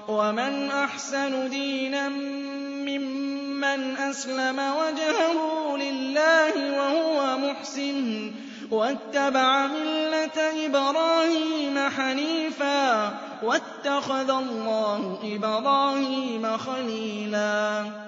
وَمَنْ أَحْسَنُ دِينًا مِّمَّنْ أَسْلَمَ وَجْهَهُ لِلَّهِ وَهُوَ مُحْسِنٌ وَاتَّبَعَ مِلَّةَ إِبْرَاهِيمَ حَنِيفًا ۗ وَاتَّخَذَ اللَّهُ إِبْرَاهِيمَ خَلِيلًا